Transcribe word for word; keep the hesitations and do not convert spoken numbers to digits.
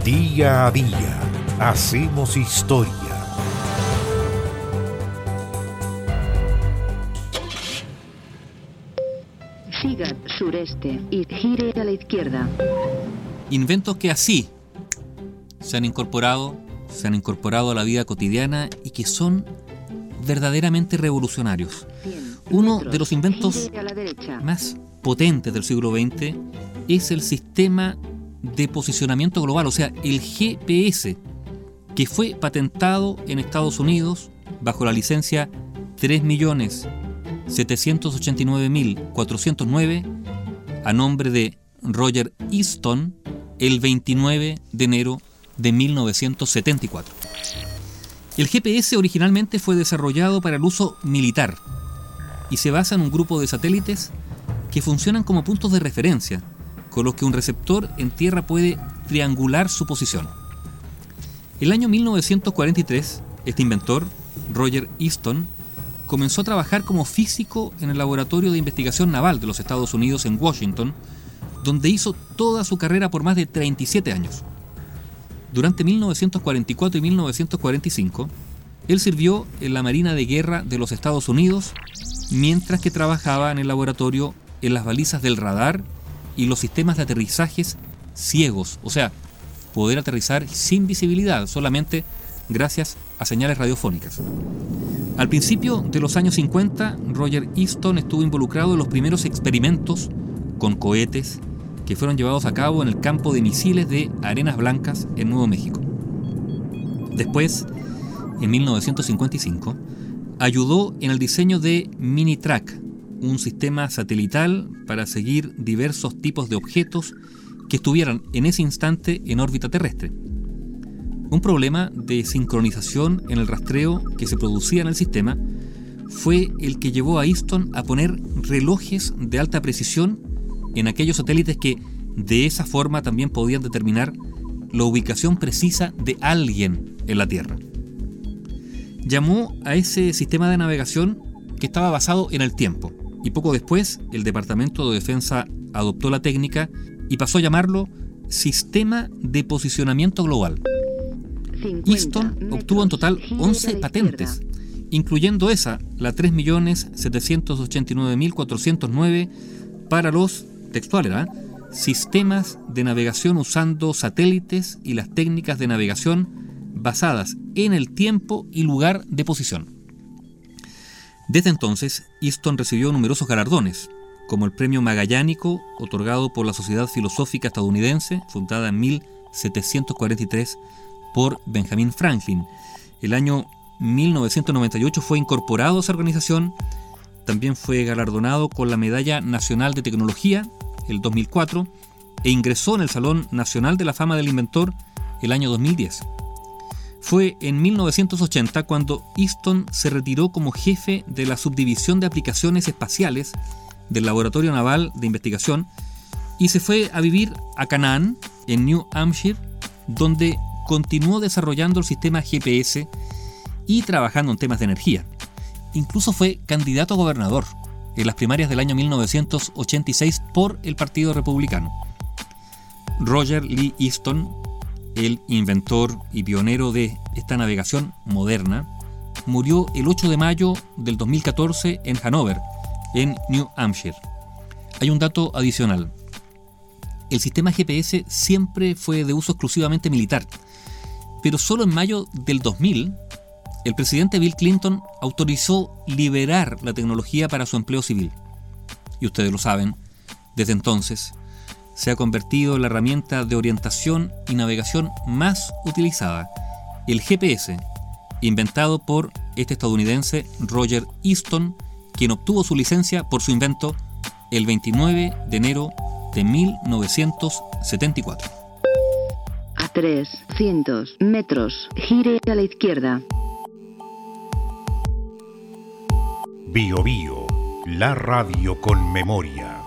Día a día hacemos historia. Siga sureste y gire a la izquierda. Inventos que así se han incorporado, se han incorporado a la vida cotidiana y que son verdaderamente revolucionarios. Uno de los inventos más potentes del siglo veinte es el sistema de posicionamiento global, o sea, el G P S, que fue patentado en Estados Unidos bajo la licencia tres millones setecientos ochenta y nueve mil cuatrocientos nueve a nombre de Roger Easton el veintinueve de enero de mil novecientos setenta y cuatro. El G P S originalmente fue desarrollado para el uso militar y se basa en un grupo de satélites que funcionan como puntos de referencia, con los que un receptor en tierra puede triangular su posición. El año mil novecientos cuarenta y tres, este inventor, Roger Easton, comenzó a trabajar como físico en el Laboratorio de Investigación Naval de los Estados Unidos en Washington, donde hizo toda su carrera por más de treinta y siete años. Durante mil novecientos cuarenta y cuatro y mil novecientos cuarenta y cinco, él sirvió en la Marina de Guerra de los Estados Unidos, mientras que trabajaba en el laboratorio en las balizas del radar y los sistemas de aterrizajes ciegos, o sea, poder aterrizar sin visibilidad, solamente gracias a señales radiofónicas. Al principio de los años cincuenta, Roger Easton estuvo involucrado en los primeros experimentos con cohetes que fueron llevados a cabo en el campo de misiles de Arenas Blancas en Nuevo México. Después, en mil novecientos cincuenta y cinco, ayudó en el diseño de Mini-Track, un sistema satelital para seguir diversos tipos de objetos que estuvieran en ese instante en órbita terrestre. Un problema de sincronización en el rastreo que se producía en el sistema fue el que llevó a Easton a poner relojes de alta precisión en aquellos satélites que de esa forma también podían determinar la ubicación precisa de alguien en la Tierra. Llamó a ese sistema de navegación que estaba basado en el tiempo, y poco después el Departamento de Defensa adoptó la técnica y pasó a llamarlo Sistema de Posicionamiento Global. Easton obtuvo en total once patentes, incluyendo esa, la tres millones setecientos ochenta y nueve mil cuatrocientos nueve, para los, textual era, sistemas de navegación usando satélites y las técnicas de navegación basadas en el tiempo y lugar de posición. Desde entonces, Easton recibió numerosos galardones, como el Premio Magallánico, otorgado por la Sociedad Filosófica Estadounidense, fundada en mil setecientos cuarenta y tres por Benjamin Franklin. El año mil novecientos noventa y ocho fue incorporado a esa organización. También fue galardonado con la Medalla Nacional de Tecnología, el dos mil cuatro, e ingresó en el Salón Nacional de la Fama del Inventor el año dos mil diez. Fue en mil novecientos ochenta cuando Easton se retiró como jefe de la Subdivisión de Aplicaciones Espaciales del Laboratorio Naval de Investigación y se fue a vivir a Canaan, en New Hampshire, donde continuó desarrollando el sistema G P S y trabajando en temas de energía. Incluso fue candidato a gobernador en las primarias del año mil novecientos ochenta y seis por el Partido Republicano. Roger Lee Easton, el inventor y pionero de esta navegación moderna, murió el ocho de mayo del dos mil catorce en Hanover, en New Hampshire. Hay un dato adicional. El sistema G P S siempre fue de uso exclusivamente militar, pero solo en mayo del dos mil, el presidente Bill Clinton autorizó liberar la tecnología para su empleo civil. Y ustedes lo saben, desde entonces se ha convertido en la herramienta de orientación y navegación más utilizada, el G P S, inventado por este estadounidense Roger Easton, quien obtuvo su licencia por su invento el veintinueve de enero de mil novecientos setenta y cuatro. A trescientos metros, gire a la izquierda. Bio Bio, la radio con memoria.